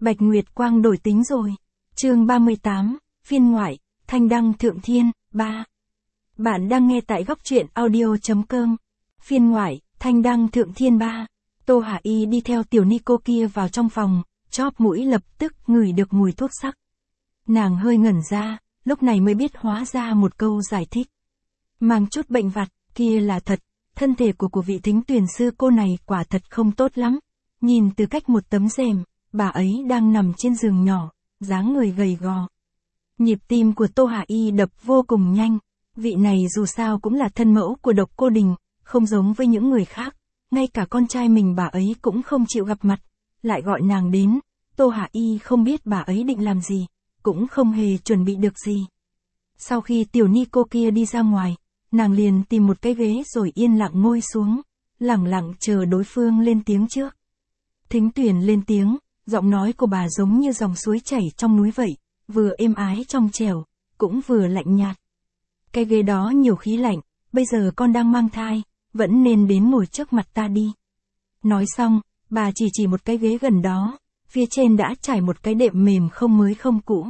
Bạch Nguyệt Quang đổi tính rồi. Chương 38, phiên ngoại, Thanh Đăng Thượng Thiên, 3. Bạn đang nghe tại góc truyện audio.com. Phiên ngoại, Thanh Đăng Thượng Thiên 3. Tô Hà Y đi theo tiểu Nico kia vào trong phòng, chóp mũi lập tức ngửi được mùi thuốc sắc. Nàng hơi ngẩn ra, lúc này mới biết hóa ra một câu giải thích. Mang chút bệnh vặt, kia là thật, thân thể của vị Thính Tuyền sư cô này quả thật không tốt lắm. Nhìn từ cách một tấm rèm, bà ấy đang nằm trên giường nhỏ, dáng người gầy gò. Nhịp tim của Tô Hà Y đập vô cùng nhanh, vị này dù sao cũng là thân mẫu của Độc Cô Đình, không giống với những người khác, ngay cả con trai mình bà ấy cũng không chịu gặp mặt, lại gọi nàng đến, Tô Hà Y không biết bà ấy định làm gì, cũng không hề chuẩn bị được gì. Sau khi tiểu Nico kia đi ra ngoài, nàng liền tìm một cái ghế rồi yên lặng ngồi xuống, lẳng lặng chờ đối phương lên tiếng trước. Thính Tuyền lên tiếng, giọng nói của bà giống như dòng suối chảy trong núi vậy, vừa êm ái trong trẻo, cũng vừa lạnh nhạt. Cái ghế đó nhiều khí lạnh, bây giờ con đang mang thai, vẫn nên đến ngồi trước mặt ta đi. Nói xong, bà chỉ một cái ghế gần đó, phía trên đã trải một cái đệm mềm không mới không cũ.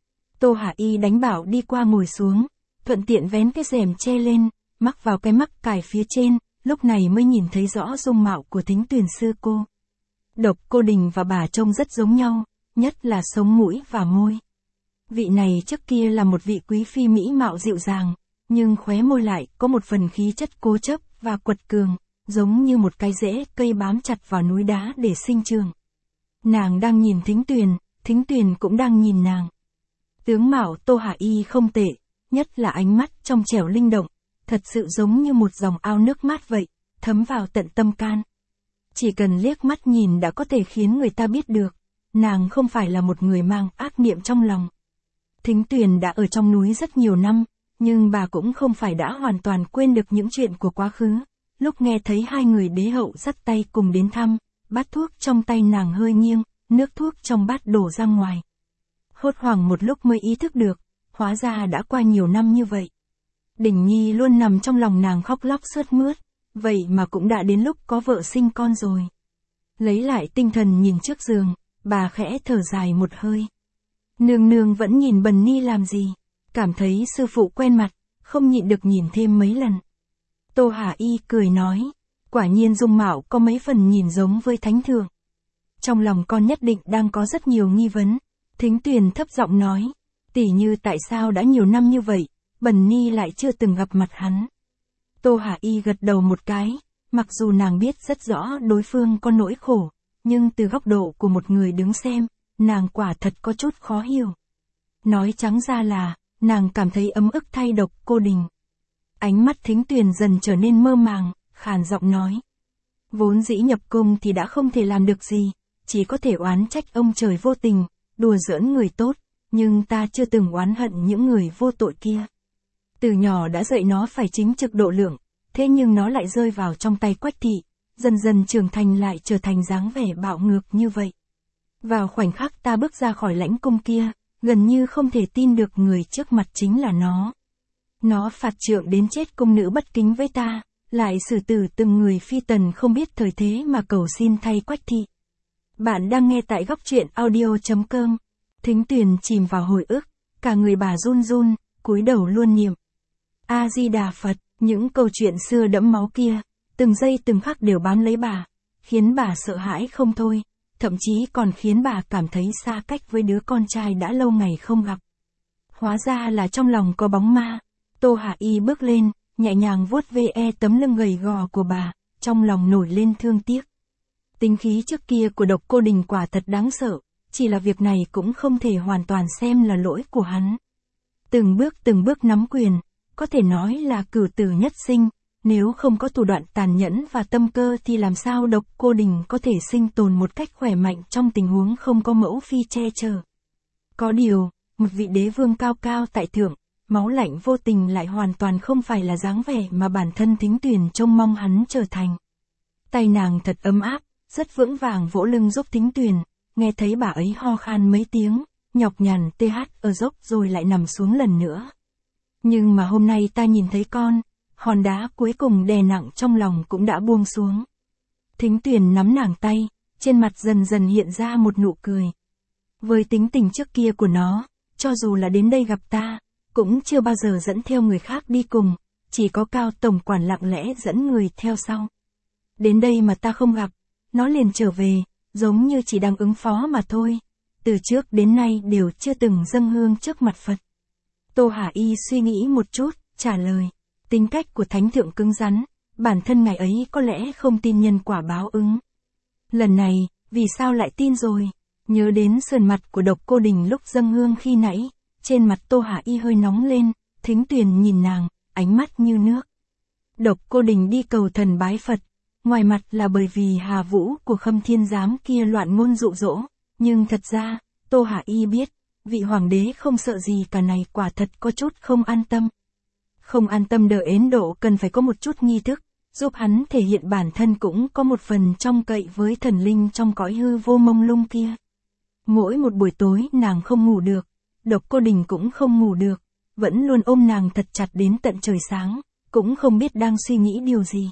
Tô Hà Y đánh bảo đi qua ngồi xuống, thuận tiện vén cái rèm che lên, mắc vào cái mắc cài phía trên, lúc này mới nhìn thấy rõ dung mạo của Thính Tuyền sư cô. Độc Cô Đình và bà trông rất giống nhau, nhất là sống mũi và môi. Vị này trước kia là một vị quý phi mỹ mạo dịu dàng, nhưng khóe môi lại có một phần khí chất cố chấp và quật cường, giống như một cái rễ cây bám chặt vào núi đá để sinh trưởng. Nàng đang nhìn Thính Tuyền cũng đang nhìn nàng. Tướng mạo Tô Hà Y không tệ, nhất là ánh mắt trong trẻo linh động, thật sự giống như một dòng ao nước mát vậy, thấm vào tận tâm can. Chỉ cần liếc mắt nhìn đã có thể khiến người ta biết được, nàng không phải là một người mang ác niệm trong lòng. Thính Tuyền đã ở trong núi rất nhiều năm, nhưng bà cũng không phải đã hoàn toàn quên được những chuyện của quá khứ. Lúc nghe thấy hai người đế hậu dắt tay cùng đến thăm, bát thuốc trong tay nàng hơi nghiêng, nước thuốc trong bát đổ ra ngoài. Hốt hoảng một lúc mới ý thức được, hóa ra đã qua nhiều năm như vậy. Đình Nhi luôn nằm trong lòng nàng khóc lóc sướt mướt, vậy mà cũng đã đến lúc có vợ sinh con rồi. Lấy lại tinh thần nhìn trước giường, bà khẽ thở dài một hơi. Nương nương vẫn nhìn Bần Ni làm gì, cảm thấy sư phụ quen mặt, không nhịn được nhìn thêm mấy lần. Tô Hà Y cười nói, quả nhiên dung mạo có mấy phần nhìn giống với thánh thượng. Trong lòng con nhất định đang có rất nhiều nghi vấn. Thính Tuyền thấp giọng nói, tỉ như tại sao đã nhiều năm như vậy, Bần Ni lại chưa từng gặp mặt hắn. Tô Hà Y gật đầu một cái, mặc dù nàng biết rất rõ đối phương có nỗi khổ, nhưng từ góc độ của một người đứng xem, nàng quả thật có chút khó hiểu. Nói trắng ra là, nàng cảm thấy ấm ức thay Độc Cô Đình. Ánh mắt Thính Tuyền dần trở nên mơ màng, khàn giọng nói. Vốn dĩ nhập cung thì đã không thể làm được gì, chỉ có thể oán trách ông trời vô tình, đùa giỡn người tốt, nhưng ta chưa từng oán hận những người vô tội kia. Từ nhỏ đã dạy nó phải chính trực độ lượng, thế nhưng nó lại rơi vào trong tay Quách thị, dần dần trưởng thành lại trở thành dáng vẻ bạo ngược như vậy. Vào khoảnh khắc ta bước ra khỏi lãnh cung kia, gần như không thể tin được người trước mặt chính là nó. Nó phạt trượng đến chết cung nữ bất kính với ta, lại xử tử từng người phi tần không biết thời thế mà cầu xin thay Quách thị. Bạn đang nghe tại góc truyện audio.com. Thính Tuyền chìm vào hồi ức, cả người bà run run, cúi đầu luôn niệm. A-di-đà Phật, những câu chuyện xưa đẫm máu kia, từng giây từng khắc đều bám lấy bà, khiến bà sợ hãi không thôi, thậm chí còn khiến bà cảm thấy xa cách với đứa con trai đã lâu ngày không gặp. Hóa ra là trong lòng có bóng ma. Tô Hà Y bước lên, nhẹ nhàng vuốt ve tấm lưng gầy gò của bà, trong lòng nổi lên thương tiếc. Tính khí trước kia của Độc Cô Đình quả thật đáng sợ, chỉ là việc này cũng không thể hoàn toàn xem là lỗi của hắn. Từng bước nắm quyền, có thể nói là cửu tử nhất sinh, nếu không có thủ đoạn tàn nhẫn và tâm cơ thì làm sao Độc Cô Đình có thể sinh tồn một cách khỏe mạnh trong tình huống không có mẫu phi che chở. Có điều, một vị đế vương cao cao tại thượng, máu lạnh vô tình lại hoàn toàn không phải là dáng vẻ mà bản thân Thính Tuyền trông mong hắn trở thành. Tay nàng thật ấm áp, rất vững vàng vỗ lưng giúp Thính Tuyền, nghe thấy bà ấy ho khan mấy tiếng, nhọc nhằn ở dốc rồi lại nằm xuống lần nữa. Nhưng mà hôm nay ta nhìn thấy con, hòn đá cuối cùng đè nặng trong lòng cũng đã buông xuống. Thính Tuyền nắm nàng tay, trên mặt dần dần hiện ra một nụ cười. Với tính tình trước kia của nó, cho dù là đến đây gặp ta, cũng chưa bao giờ dẫn theo người khác đi cùng, chỉ có Cao tổng quản lặng lẽ dẫn người theo sau. Đến đây mà ta không gặp, nó liền trở về, giống như chỉ đang ứng phó mà thôi. Từ trước đến nay đều chưa từng dâng hương trước mặt Phật. Tô Hà Y suy nghĩ một chút, trả lời. Tính cách của Thánh Thượng cứng rắn, bản thân ngày ấy có lẽ không tin nhân quả báo ứng. Lần này, vì sao lại tin rồi? Nhớ đến sườn mặt của Độc Cô Đình lúc dâng hương khi nãy, trên mặt Tô Hà Y hơi nóng lên, Thính Tuyền nhìn nàng, ánh mắt như nước. Độc Cô Đình đi cầu thần bái Phật, ngoài mặt là bởi vì Hà Vũ của Khâm Thiên Giám kia loạn ngôn dụ dỗ, nhưng thật ra, Tô Hà Y biết, vị hoàng đế không sợ gì cả này quả thật có chút không an tâm. Không an tâm đợi Ấn Độ cần phải có một chút nghi thức, giúp hắn thể hiện bản thân cũng có một phần trông cậy với thần linh trong cõi hư vô mông lung kia. Mỗi một buổi tối nàng không ngủ được, Độc Cô Đình cũng không ngủ được, vẫn luôn ôm nàng thật chặt đến tận trời sáng, cũng không biết đang suy nghĩ điều gì.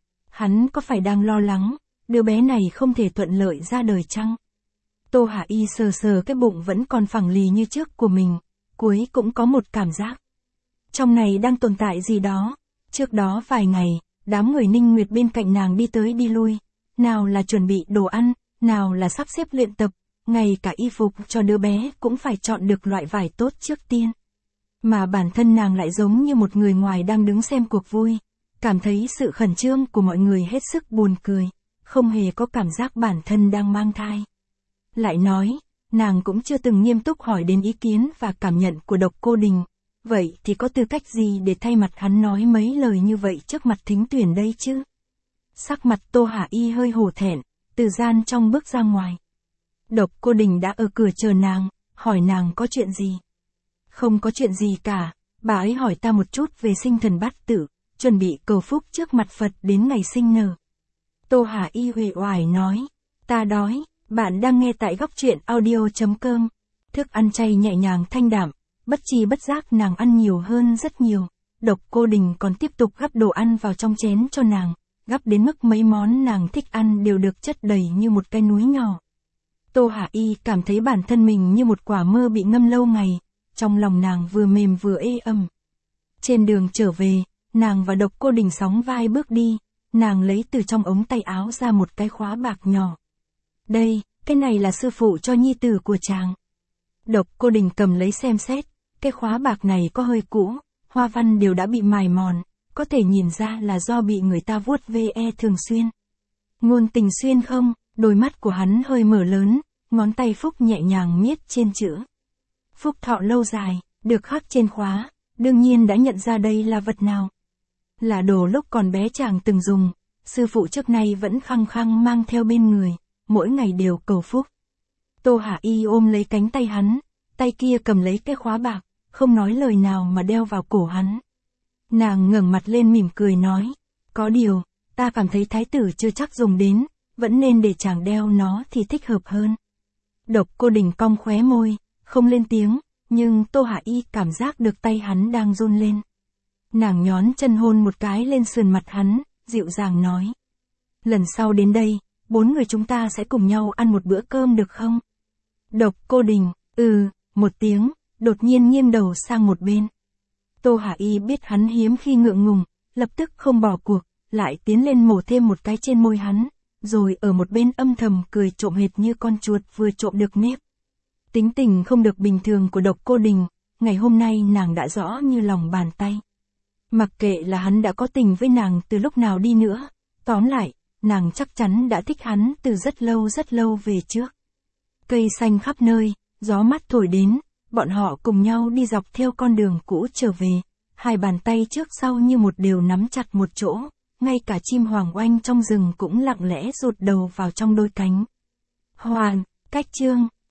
Hắn có phải đang lo lắng, đứa bé này không thể thuận lợi ra đời chăng? Tô Hà Y sờ sờ cái bụng vẫn còn phẳng lì như trước của mình, cuối cũng có một cảm giác. Trong này đang tồn tại gì đó. Trước đó vài ngày, đám người Ninh Nguyệt bên cạnh nàng đi tới đi lui, nào là chuẩn bị đồ ăn, nào là sắp xếp luyện tập, ngay cả y phục cho đứa bé cũng phải chọn được loại vải tốt trước tiên. Mà bản thân nàng lại giống như một người ngoài đang đứng xem cuộc vui, cảm thấy sự khẩn trương của mọi người hết sức buồn cười, không hề có cảm giác bản thân đang mang thai. Lại nói, nàng cũng chưa từng nghiêm túc hỏi đến ý kiến và cảm nhận của Độc Cô Đình, vậy thì có tư cách gì để thay mặt hắn nói mấy lời như vậy trước mặt Thính Tuyền đây chứ? Sắc mặt Tô Hà Y hơi hổ thẹn, từ gian trong bước ra ngoài. Độc Cô Đình đã ở cửa chờ nàng, hỏi nàng có chuyện gì? Không có chuyện gì cả, bà ấy hỏi ta một chút về sinh thần bát tự, chuẩn bị cầu phúc trước mặt Phật đến ngày sinh nở. Tô Hà Y uể oải nói, ta đói. Bạn đang nghe tại góc truyện audio.com. Thức ăn chay nhẹ nhàng thanh đạm, bất chi bất giác nàng ăn nhiều hơn rất nhiều. Độc Cô Đình còn tiếp tục gắp đồ ăn vào trong chén cho nàng, gắp đến mức mấy món nàng thích ăn đều được chất đầy như một cái núi nhỏ. Tô Hà Y cảm thấy bản thân mình như một quả mơ bị ngâm lâu ngày, trong lòng nàng vừa mềm vừa ê ẩm. Trên đường trở về, nàng và Độc Cô Đình sóng vai bước đi, nàng lấy từ trong ống tay áo ra một cái khóa bạc nhỏ. Đây, cái này là sư phụ cho nhi tử của chàng. Độc Cô Đình cầm lấy xem xét, cái khóa bạc này có hơi cũ, hoa văn đều đã bị mài mòn, có thể nhìn ra là do bị người ta vuốt ve thường xuyên. Ngôn Tình Xuyên không, đôi mắt của hắn hơi mở lớn, ngón tay Phúc nhẹ nhàng miết trên chữ. Phúc thọ lâu dài, được khắc trên khóa, đương nhiên đã nhận ra đây là vật nào. Là đồ lúc còn bé chàng từng dùng, sư phụ trước nay vẫn khăng khăng mang theo bên người, mỗi ngày đều cầu phúc. Tô Hà Y ôm lấy cánh tay hắn, tay kia cầm lấy cái khóa bạc, không nói lời nào mà đeo vào cổ hắn. Nàng ngẩng mặt lên mỉm cười nói, có điều, ta cảm thấy thái tử chưa chắc dùng đến, vẫn nên để chàng đeo nó thì thích hợp hơn. Độc Cô Đình cong khóe môi, không lên tiếng, nhưng Tô Hà Y cảm giác được tay hắn đang run lên. Nàng nhón chân hôn một cái lên sườn mặt hắn, dịu dàng nói. Lần sau đến đây, 4 người chúng ta sẽ cùng nhau ăn một bữa cơm được không? Độc Cô Đình, một tiếng, đột nhiên nghiêng đầu sang một bên. Tô Hà Y biết hắn hiếm khi ngượng ngùng, lập tức không bỏ cuộc, lại tiến lên mổ thêm một cái trên môi hắn, rồi ở một bên âm thầm cười trộm hệt như con chuột vừa trộm được nếp. Tính tình không được bình thường của Độc Cô Đình, ngày hôm nay nàng đã rõ như lòng bàn tay. Mặc kệ là hắn đã có tình với nàng từ lúc nào đi nữa, tóm lại, nàng chắc chắn đã thích hắn từ rất lâu về trước. Cây xanh khắp nơi, gió mát thổi đến, bọn họ cùng nhau đi dọc theo con đường cũ trở về, hai bàn tay trước sau như một đều nắm chặt một chỗ, ngay cả chim hoàng oanh trong rừng cũng lặng lẽ rụt đầu vào trong đôi cánh. Hoàn, cách chương.